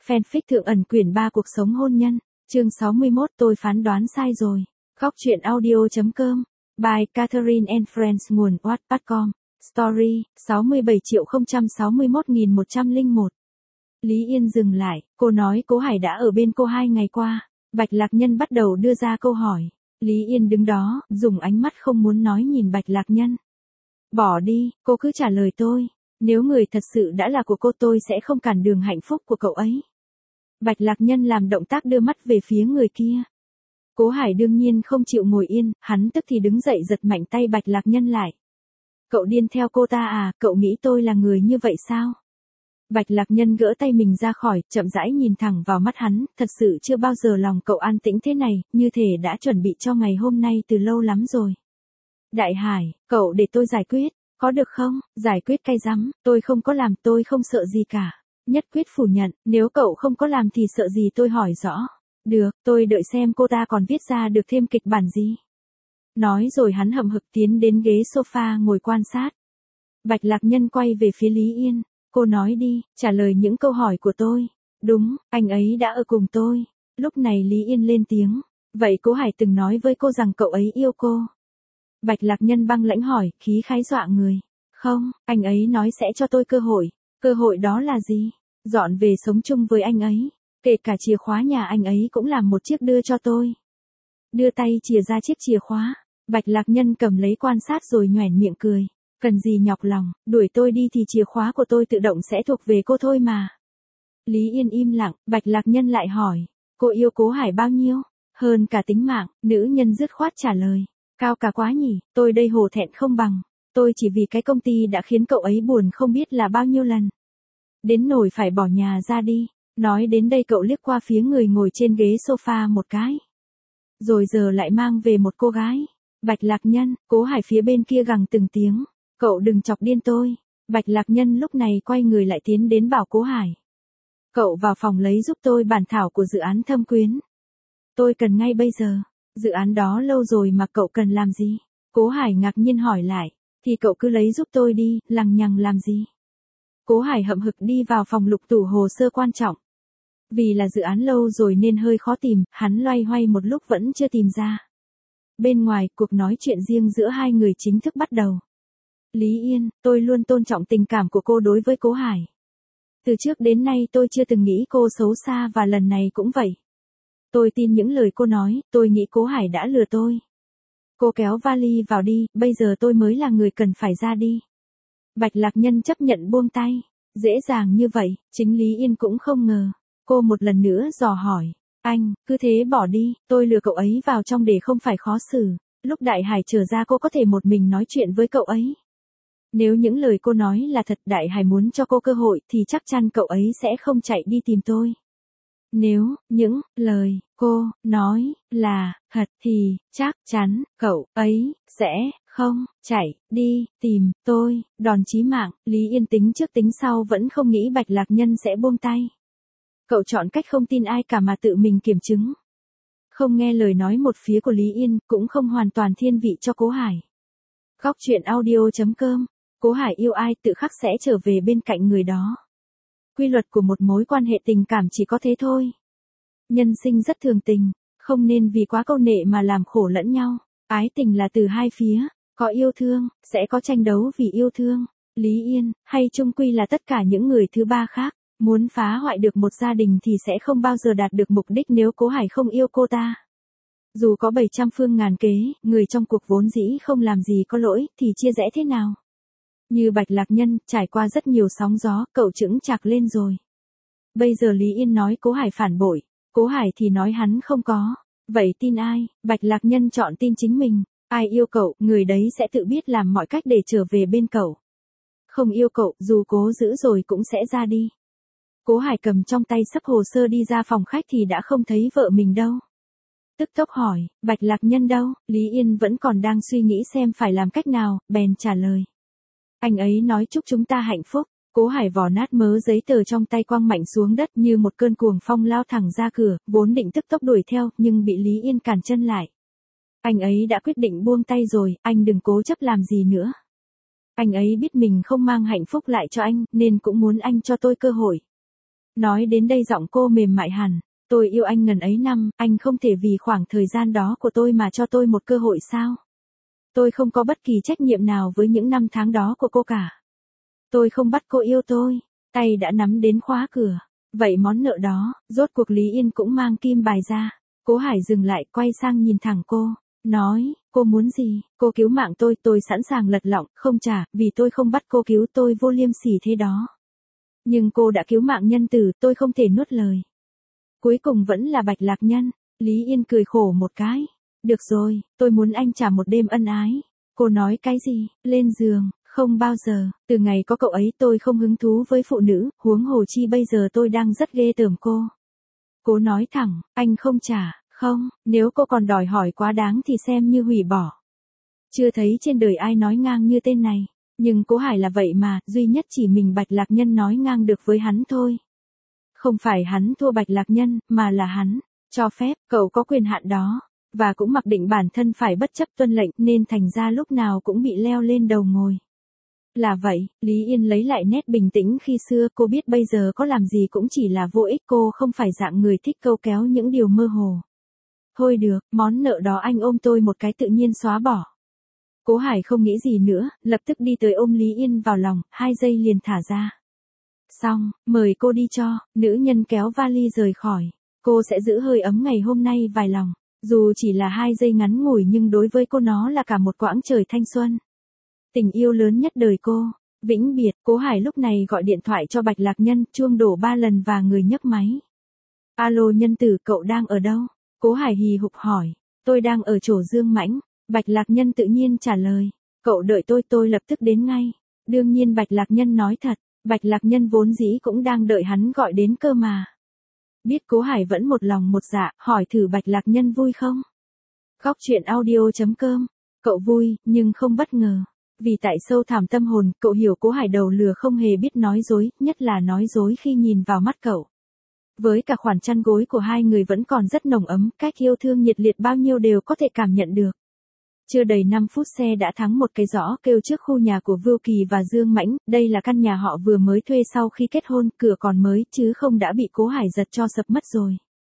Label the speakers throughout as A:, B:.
A: Fanfic Thượng ẩn quyển 3 cuộc sống hôn nhân, chương 61 tôi phán đoán sai rồi. Góc truyện audio.com, by Catherine and Friends nguồn Wattpad.com, Story, 67.061.101. Lý Yên dừng lại, cô nói Cố Hải đã ở bên cô 2 ngày qua. Bạch Lạc Nhân bắt đầu đưa ra câu hỏi. Lý Yên đứng đó, dùng ánh mắt không muốn nói nhìn Bạch Lạc Nhân. Bỏ đi, cô cứ trả lời tôi. Nếu người thật sự đã là của cô tôi sẽ không cản đường hạnh phúc của cậu ấy. Bạch Lạc Nhân làm động tác đưa mắt về phía người kia. Cố Hải đương nhiên không chịu ngồi yên, hắn tức thì đứng dậy giật mạnh tay Bạch Lạc Nhân lại. Cậu điên theo cô ta à, cậu nghĩ tôi là người như vậy sao? Bạch Lạc Nhân gỡ tay mình ra khỏi, chậm rãi nhìn thẳng vào mắt hắn, thật sự chưa bao giờ lòng cậu an tĩnh thế này, như thể đã chuẩn bị cho ngày hôm nay từ lâu lắm rồi. Đại Hải, cậu để tôi giải quyết, có được không? Giải quyết cay rắm, tôi không có làm, tôi không sợ gì cả. Nhất quyết phủ nhận, nếu cậu không có làm thì sợ gì tôi hỏi rõ. Được, tôi đợi xem cô ta còn viết ra được thêm kịch bản gì. Nói rồi hắn hậm hực tiến đến ghế sofa ngồi quan sát. Bạch Lạc Nhân quay về phía Lý Yên. Cô nói đi, trả lời những câu hỏi của tôi. Đúng, anh ấy đã ở cùng tôi. Lúc này Lý Yên lên tiếng. Vậy Cố Hải từng nói với cô rằng cậu ấy yêu cô. Bạch Lạc Nhân băng lãnh hỏi, khí khái dọa người. Không, anh ấy nói sẽ cho tôi cơ hội. Cơ hội đó là gì? Dọn về sống chung với anh ấy. Kể cả chìa khóa nhà anh ấy cũng làm một chiếc đưa cho tôi. Đưa tay chìa ra chiếc chìa khóa. Bạch Lạc Nhân cầm lấy quan sát rồi nhoẻn miệng cười. Cần gì nhọc lòng, đuổi tôi đi thì chìa khóa của tôi tự động sẽ thuộc về cô thôi mà. Lý Yên im lặng, Bạch Lạc Nhân lại hỏi. Cô yêu Cố Hải bao nhiêu? Hơn cả tính mạng, nữ nhân dứt khoát trả lời. Cao cả quá nhỉ, tôi đây hổ thẹn không bằng. Tôi chỉ vì cái công ty đã khiến cậu ấy buồn không biết là bao nhiêu lần. Đến nỗi phải bỏ nhà ra đi. Nói đến đây cậu liếc qua phía người ngồi trên ghế sofa một cái. Rồi giờ lại mang về một cô gái. Bạch Lạc Nhân, Cố Hải phía bên kia gằn từng tiếng. Cậu đừng chọc điên tôi. Bạch Lạc Nhân lúc này quay người lại tiến đến bảo Cố Hải. Cậu vào phòng lấy giúp tôi bản thảo của dự án Thâm Quyến. Tôi cần ngay bây giờ. Dự án đó lâu rồi mà cậu cần làm gì? Cố Hải ngạc nhiên hỏi lại. Thì cậu cứ lấy giúp tôi đi, lằng nhằng làm gì? Cố Hải hậm hực đi vào phòng lục tủ hồ sơ quan trọng. Vì là dự án lâu rồi nên hơi khó tìm, hắn loay hoay một lúc vẫn chưa tìm ra. Bên ngoài, cuộc nói chuyện riêng giữa hai người chính thức bắt đầu. Lý Yên, tôi luôn tôn trọng tình cảm của cô đối với Cố Hải. Từ trước đến nay tôi chưa từng nghĩ cô xấu xa và lần này cũng vậy. Tôi tin những lời cô nói, tôi nghĩ Cố Hải đã lừa tôi. Cô kéo vali vào đi, bây giờ tôi mới là người cần phải ra đi. Bạch Lạc Nhân chấp nhận buông tay. Dễ dàng như vậy, chính Lý Yên cũng không ngờ. Cô một lần nữa dò hỏi. Anh, cứ thế bỏ đi, tôi lừa cậu ấy vào trong để không phải khó xử. Lúc Đại Hải trở ra cô có thể một mình nói chuyện với cậu ấy. Nếu những lời cô nói là thật, Đại Hải muốn cho cô cơ hội thì chắc chắn cậu ấy sẽ không chạy đi tìm tôi. Nếu những lời cô nói là thật thì chắc chắn cậu ấy sẽ không chạy đi tìm tôi. Đòn chí mạng, Lý Yên tính trước tính sau vẫn không nghĩ Bạch Lạc Nhân sẽ buông tay. Cậu chọn cách không tin ai cả mà tự mình kiểm chứng. Không nghe lời nói một phía của Lý Yên, cũng không hoàn toàn thiên vị cho Cố Hải. Góc truyện audio.com, Cố Hải yêu ai tự khắc sẽ trở về bên cạnh người đó. Quy luật của một mối quan hệ tình cảm chỉ có thế thôi. Nhân sinh rất thường tình, không nên vì quá câu nệ mà làm khổ lẫn nhau. Ái tình là từ hai phía, có yêu thương, sẽ có tranh đấu vì yêu thương. Lý Yên, hay chung quy là tất cả những người thứ ba khác, muốn phá hoại được một gia đình thì sẽ không bao giờ đạt được mục đích nếu Cố Hải không yêu cô ta. Dù có 700 phương ngàn kế, người trong cuộc vốn dĩ không làm gì có lỗi, thì chia rẽ thế nào? Như Bạch Lạc Nhân, trải qua rất nhiều sóng gió, cậu chững chạc lên rồi. Bây giờ Lý Yên nói Cố Hải phản bội, Cố Hải thì nói hắn không có. Vậy tin ai? Bạch Lạc Nhân chọn tin chính mình. Ai yêu cậu, người đấy sẽ tự biết làm mọi cách để trở về bên cậu. Không yêu cậu, dù cố giữ rồi cũng sẽ ra đi. Cố Hải cầm trong tay sắp hồ sơ đi ra phòng khách thì đã không thấy vợ mình đâu. Tức tốc hỏi, Bạch Lạc Nhân đâu? Lý Yên vẫn còn đang suy nghĩ xem phải làm cách nào, bèn trả lời. Anh ấy nói chúc chúng ta hạnh phúc. Cố Hải vò nát mớ giấy tờ trong tay quăng mạnh xuống đất như một cơn cuồng phong lao thẳng ra cửa, vốn định tức tốc đuổi theo, nhưng bị Lý Yên cản chân lại. Anh ấy đã quyết định buông tay rồi, anh đừng cố chấp làm gì nữa. Anh ấy biết mình không mang hạnh phúc lại cho anh, nên cũng muốn anh cho tôi cơ hội. Nói đến đây giọng cô mềm mại hẳn. Tôi yêu anh ngần ấy năm, anh không thể vì khoảng thời gian đó của tôi mà cho tôi một cơ hội sao? Tôi không có bất kỳ trách nhiệm nào với những năm tháng đó của cô cả. Tôi không bắt cô yêu tôi. Tay đã nắm đến khóa cửa. Vậy món nợ đó, rốt cuộc Lý Yên cũng mang kim bài ra. Cố Hải dừng lại, quay sang nhìn thẳng cô. Nói, cô muốn gì? Cô cứu mạng tôi sẵn sàng lật lọng, không trả, vì tôi không bắt cô cứu tôi vô liêm sỉ thế đó. Nhưng cô đã cứu mạng Nhân Tử, tôi không thể nuốt lời. Cuối cùng vẫn là Bạch Lạc Nhân. Lý Yên cười khổ một cái. Được rồi, tôi muốn anh trả một đêm ân ái. Cô nói cái gì? Lên giường, không bao giờ. Từ ngày có cậu ấy tôi không hứng thú với phụ nữ, huống hồ chi bây giờ tôi đang rất ghê tởm cô. Cô nói thẳng, anh không trả, không, nếu cô còn đòi hỏi quá đáng thì xem như hủy bỏ. Chưa thấy trên đời ai nói ngang như tên này. Nhưng Cố Hải là vậy mà, duy nhất chỉ mình Bạch Lạc Nhân nói ngang được với hắn thôi. Không phải hắn thua Bạch Lạc Nhân, mà là hắn cho phép, cậu có quyền hạn đó. Và cũng mặc định bản thân phải bất chấp tuân lệnh nên thành ra lúc nào cũng bị leo lên đầu ngồi. Là vậy, Lý Yên lấy lại nét bình tĩnh khi xưa, cô biết bây giờ có làm gì cũng chỉ là vô ích, cô không phải dạng người thích câu kéo những điều mơ hồ. Thôi được, món nợ đó anh ôm tôi một cái tự nhiên xóa bỏ. Cố Hải không nghĩ gì nữa, lập tức đi tới ôm Lý Yên vào lòng, 2 giây liền thả ra. Xong, mời cô đi cho, nữ nhân kéo vali rời khỏi. Cô sẽ giữ hơi ấm ngày hôm nay vài lòng. Dù chỉ là 2 giây ngắn ngủi nhưng đối với cô nó là cả một quãng trời thanh xuân. Tình yêu lớn nhất đời cô. Vĩnh biệt, Cố Hải lúc này gọi điện thoại cho Bạch Lạc Nhân, chuông đổ 3 lần và người nhấc máy. Alo Nhân Tử, cậu đang ở đâu? Cố Hải hì hục hỏi. Tôi đang ở chỗ Dương Mãnh. Bạch Lạc Nhân tự nhiên trả lời. Cậu đợi tôi lập tức đến ngay. Đương nhiên Bạch Lạc Nhân nói thật. Bạch Lạc Nhân vốn dĩ cũng đang đợi hắn gọi đến cơ mà. Biết Cố Hải vẫn một lòng một dạ, hỏi thử Bạch Lạc Nhân vui không? Góc truyện audio.com. Cậu vui, nhưng không bất ngờ. Vì tại sâu thẳm tâm hồn, cậu hiểu Cố Hải đầu lừa không hề biết nói dối, nhất là nói dối khi nhìn vào mắt cậu. Với cả khoản chăn gối của hai người vẫn còn rất nồng ấm, cách yêu thương nhiệt liệt bao nhiêu đều có thể cảm nhận được. Chưa đầy 5 phút xe đã thắng một cái giõ kêu trước khu nhà của Vưu Kỳ và Dương Mãnh, đây là căn nhà họ vừa mới thuê sau khi kết hôn, cửa còn mới chứ không đã bị Cố Hải giật cho sập mất rồi.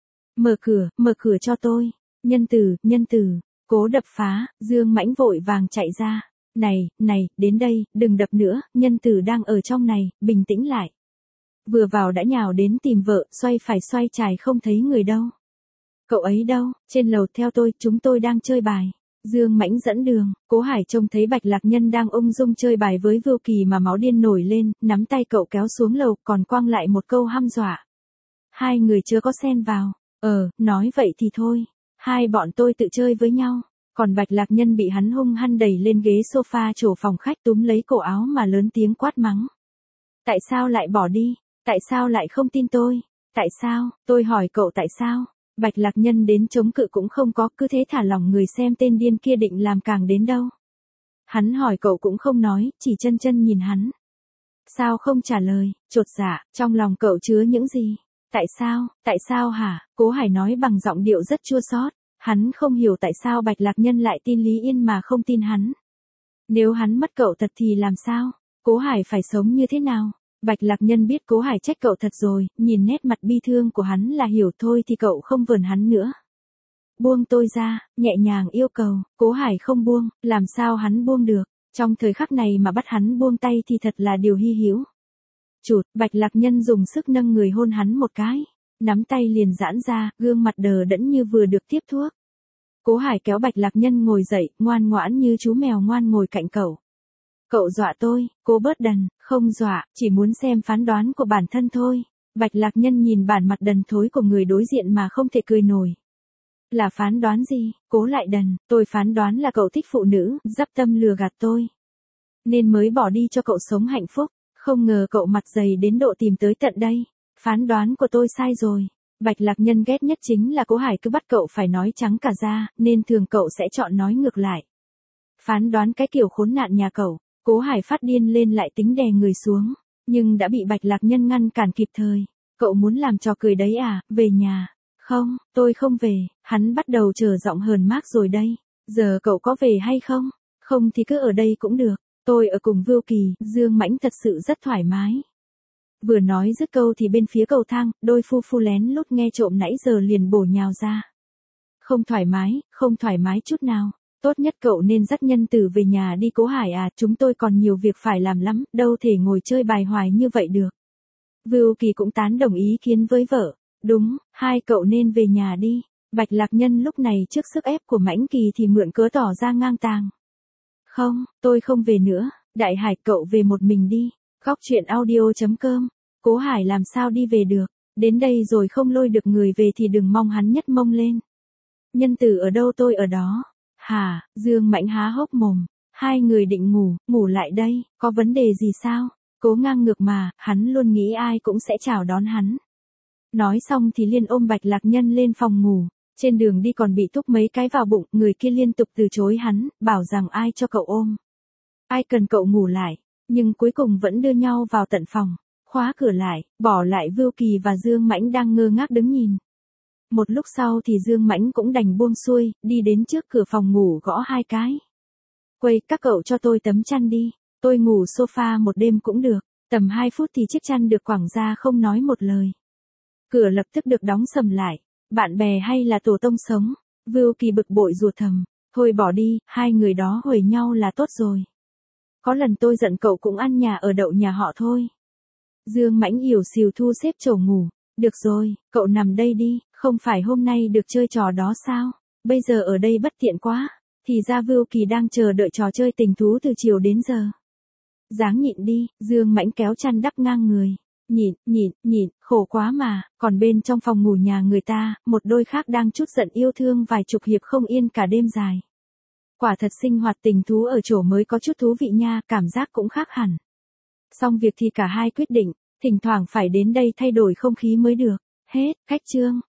A: Mở cửa cho tôi. Nhân Tử, Cố đập phá, Dương Mãnh vội vàng chạy ra. Này, đến đây, đừng đập nữa, Nhân Tử đang ở trong này, bình tĩnh lại. Vừa vào đã nhào đến tìm vợ, xoay phải xoay trái không thấy người đâu. Cậu ấy đâu? Trên lầu theo tôi, chúng tôi đang chơi bài. Dương Mãnh dẫn đường, Cố Hải trông thấy Bạch Lạc Nhân đang ung dung chơi bài với Vưu Kỳ mà máu điên nổi lên, nắm tay cậu kéo xuống lầu, còn quăng lại một câu hăm dọa. Hai người chưa có xen vào. Nói vậy thì thôi. Hai bọn tôi tự chơi với nhau. Còn Bạch Lạc Nhân bị hắn hung hăng đẩy lên ghế sofa chỗ phòng khách túm lấy cổ áo mà lớn tiếng quát mắng. Tại sao lại bỏ đi? Tại sao lại không tin tôi? Tại sao? Tôi hỏi cậu tại sao? Bạch Lạc Nhân đến chống cự cũng không có, cứ thế thả lỏng người xem tên điên kia định làm càng đến đâu. Hắn hỏi cậu cũng không nói, chỉ chân nhìn hắn. Sao không trả lời? Chột dạ, trong lòng cậu chứa những gì? Tại sao hả? Cố Hải nói bằng giọng điệu rất chua xót. Hắn không hiểu tại sao Bạch Lạc Nhân lại tin Lý Yên mà không tin hắn. Nếu hắn mất cậu thật thì làm sao? Cố Hải phải sống như thế nào? Bạch Lạc Nhân biết Cố Hải trách cậu thật rồi, nhìn nét mặt bi thương của hắn là hiểu thôi thì cậu không vờn hắn nữa. Buông tôi ra, nhẹ nhàng yêu cầu, Cố Hải không buông, làm sao hắn buông được, trong thời khắc này mà bắt hắn buông tay thì thật là điều hy hữu. Chụt, Bạch Lạc Nhân dùng sức nâng người hôn hắn một cái, nắm tay liền giãn ra, gương mặt đờ đẫn như vừa được tiếp thuốc. Cố Hải kéo Bạch Lạc Nhân ngồi dậy, ngoan ngoãn như chú mèo ngoan ngồi cạnh cậu. Cậu dọa tôi, cô bớt đần, không dọa, chỉ muốn xem phán đoán của bản thân thôi. Bạch Lạc Nhân nhìn bản mặt đần thối của người đối diện mà không thể cười nổi. Là phán đoán gì? Cố lại đần, tôi phán đoán là cậu thích phụ nữ, dắp tâm lừa gạt tôi. Nên mới bỏ đi cho cậu sống hạnh phúc, không ngờ cậu mặt dày đến độ tìm tới tận đây. Phán đoán của tôi sai rồi. Bạch Lạc Nhân ghét nhất chính là Cố Hải cứ bắt cậu phải nói trắng cả ra, nên thường cậu sẽ chọn nói ngược lại. Phán đoán cái kiểu khốn nạn nhà cậu. Cố Hải phát điên lên lại tính đè người xuống, nhưng đã bị Bạch Lạc Nhân ngăn cản kịp thời. Cậu muốn làm trò cười đấy à, về nhà. Không, tôi không về, hắn bắt đầu trở giọng hờn mác rồi đây. Giờ cậu có về hay không? Không thì cứ ở đây cũng được. Tôi ở cùng Vưu Kỳ, Dương Mãnh thật sự rất thoải mái. Vừa nói dứt câu thì bên phía cầu thang, đôi phu phu lén lút nghe trộm nãy giờ liền bổ nhào ra. Không thoải mái chút nào. Tốt nhất cậu nên dắt Nhân Tử về nhà đi Cố Hải à, chúng tôi còn nhiều việc phải làm lắm, đâu thể ngồi chơi bài hoài như vậy được. Vưu Kỳ cũng tán đồng ý kiến với vợ. Đúng, hai cậu nên về nhà đi. Bạch Lạc Nhân lúc này trước sức ép của Mãnh Kỳ thì mượn cớ tỏ ra ngang tàng. Không, tôi không về nữa, Đại Hải cậu về một mình đi. Góc truyện audio.com. Cố Hải làm sao đi về được, đến đây rồi không lôi được người về thì đừng mong hắn nhất mông lên. Nhân Tử ở đâu tôi ở đó. Hả, Dương Mãnh há hốc mồm. Hai người định ngủ lại đây, có vấn đề gì sao? Cố ngang ngược mà, hắn luôn nghĩ ai cũng sẽ chào đón hắn. Nói xong thì liên ôm Bạch Lạc Nhân lên phòng ngủ. Trên đường đi còn bị thúc mấy cái vào bụng, người kia liên tục từ chối hắn, bảo rằng ai cho cậu ôm. Ai cần cậu ngủ lại, nhưng cuối cùng vẫn đưa nhau vào tận phòng, khóa cửa lại, bỏ lại Vưu Kỳ và Dương Mãnh đang ngơ ngác đứng nhìn. Một lúc sau thì Dương Mãnh cũng đành buông xuôi, đi đến trước cửa phòng ngủ gõ hai cái. Quầy, các cậu cho tôi tấm chăn đi, tôi ngủ sofa một đêm cũng được. Tầm 2 phút thì chiếc chăn được quẳng ra không nói một lời. Cửa lập tức được đóng sầm lại. Bạn bè hay là tổ tông sống? Vưu Kỳ bực bội rủa thầm. Thôi bỏ đi, hai người đó huề nhau là tốt rồi. Có lần tôi giận cậu cũng ăn nhà ở đậu nhà họ thôi. Dương Mãnh ỉu xìu thu xếp chổ ngủ. Được rồi, cậu nằm đây đi, không phải hôm nay được chơi trò đó sao? Bây giờ ở đây bất tiện quá. Thì ra Vưu Kỳ đang chờ đợi trò chơi tình thú từ chiều đến giờ. Dáng nhịn đi, Dương Mãnh kéo chăn đắp ngang người. Nhịn, khổ quá mà, còn bên trong phòng ngủ nhà người ta, một đôi khác đang trút giận yêu thương vài chục hiệp không yên cả đêm dài. Quả thật sinh hoạt tình thú ở chỗ mới có chút thú vị nha, cảm giác cũng khác hẳn. Xong việc thì cả hai quyết định, thỉnh thoảng phải đến đây thay đổi không khí mới được. Hết, khách chương.